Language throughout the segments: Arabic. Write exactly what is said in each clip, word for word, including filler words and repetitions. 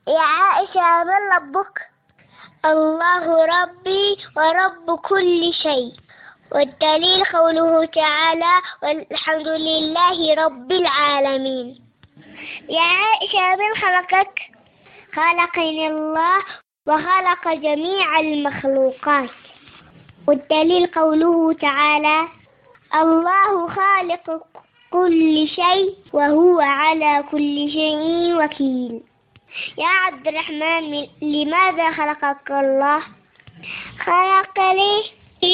يا عائشة من ربك؟ الله ربي ورب كل شيء. والدليل قوله تعالى والحمد لله رب العالمين. يا عائشة من خلقك؟ خلقني الله وخلق جميع المخلوقات. والدليل قوله تعالى الله خالق كل شيء وهو على كل شيء وكيل. يا عبد الرحمن لماذا خلقك الله؟ خلقني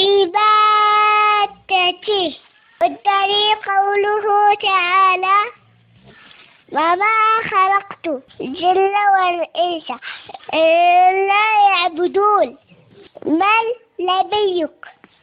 لعبادته. والدليل قوله تعالى وما خلقت الجن والإنس إلا يعبدون. من نبيك؟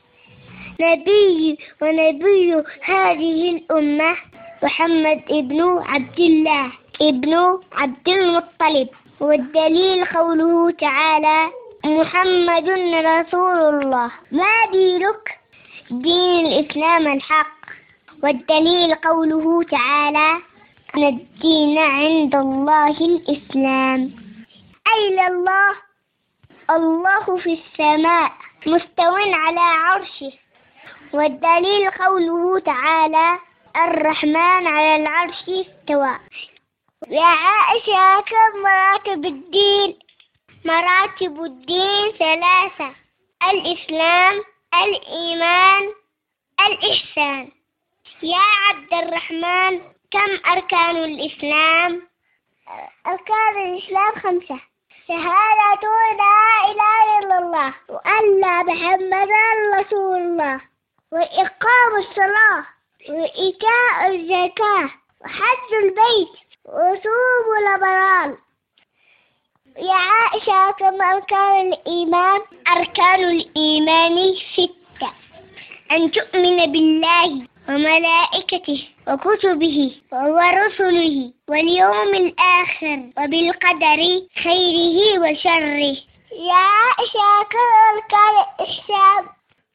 نبي ونبي هذه الأمة محمد ابن عبد الله ابن عبد المطلب. والدليل قوله تعالى محمد رسول الله. ما دينك؟ دين الإسلام الحق. والدليل قوله تعالى أن الدين عند الله الإسلام. أين الله؟ الله في السماء مستو على عرشه. والدليل قوله تعالى الرحمن على العرش استوى. يا عائشة كم مراتب الدين؟ مراتب الدين ثلاثة: الإسلام، الإيمان، الإحسان. يا عبد الرحمن كم أركان الإسلام؟ أركان الإسلام خمسة: شهادة لا إله إلا الله وأن محمدا رسول الله، وإقام الصلاة، وإيتاء الزكاة، وحج البيت، وصوم رمضان. يا عائشة كم أركان الإيمان؟ أركان الإيمان ستة: أن تؤمن بالله وملائكته وكتبه ورسله واليوم الآخر وبالقدر خيره وشره. يا عائشة كم أركان الإحسان؟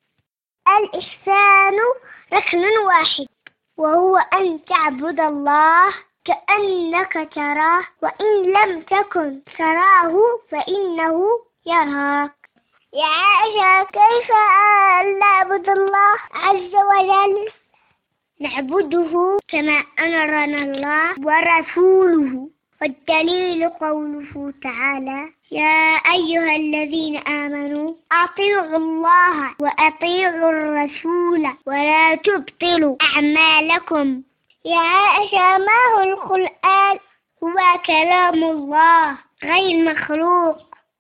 الإحسان ركن واحد وهو أن تعبد الله كأنك تراه وإن لم تكن تراه فإنه يراك. يا عائشة كيف نعبد الله عز وجل؟ نعبده كما أمرنا الله ورسوله. والدليل قوله تعالى يا أيها الذين آمنوا أطيعوا الله وأطيعوا الرسول ولا تبطلوا أعمالكم. يا عائشة ما هو القرآن؟ هو كلام الله غير مخلوق.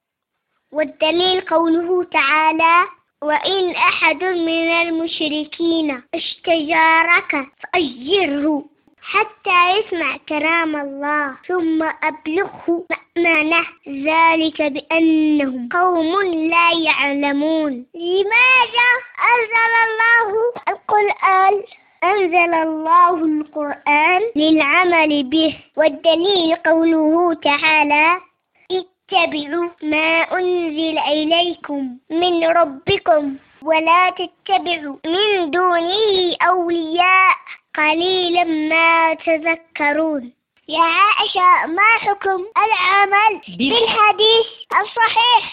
والدليل قوله تعالى وإن أحد من المشركين استجارك فأجره حتى يسمع كلام الله ثم أبلغه مأمنه ذلك بأنهم قوم لا يعلمون. لماذا أنزل الله القرآن؟ أنزل الله القرآن للعمل به. والدليل قوله تعالى اتبعوا ما أنزل إليكم من ربكم ولا تتبعوا من دونه أولياء قليلا ما تذكرون. يا عائشة ما حكم العمل بالحديث الصحيح؟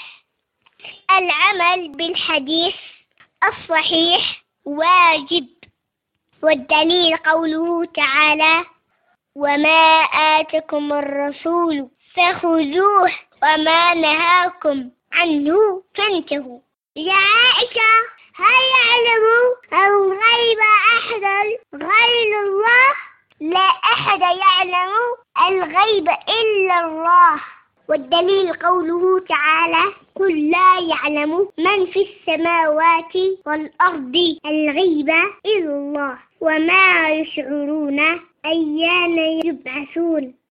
العمل بالحديث الصحيح واجب. والدليل قوله تعالى وما آتكم الرسول فخذوه وما نهاكم عنه فانتهوا. يا عائشة هل يعلم الغيب أحد غير الله؟ لا أحد يعلم الغيب إلا الله. والدليل قوله تعالى قل لا يعلم من في السماوات والأرض الغيب إلا الله وما يشعرون أيان يبعثون.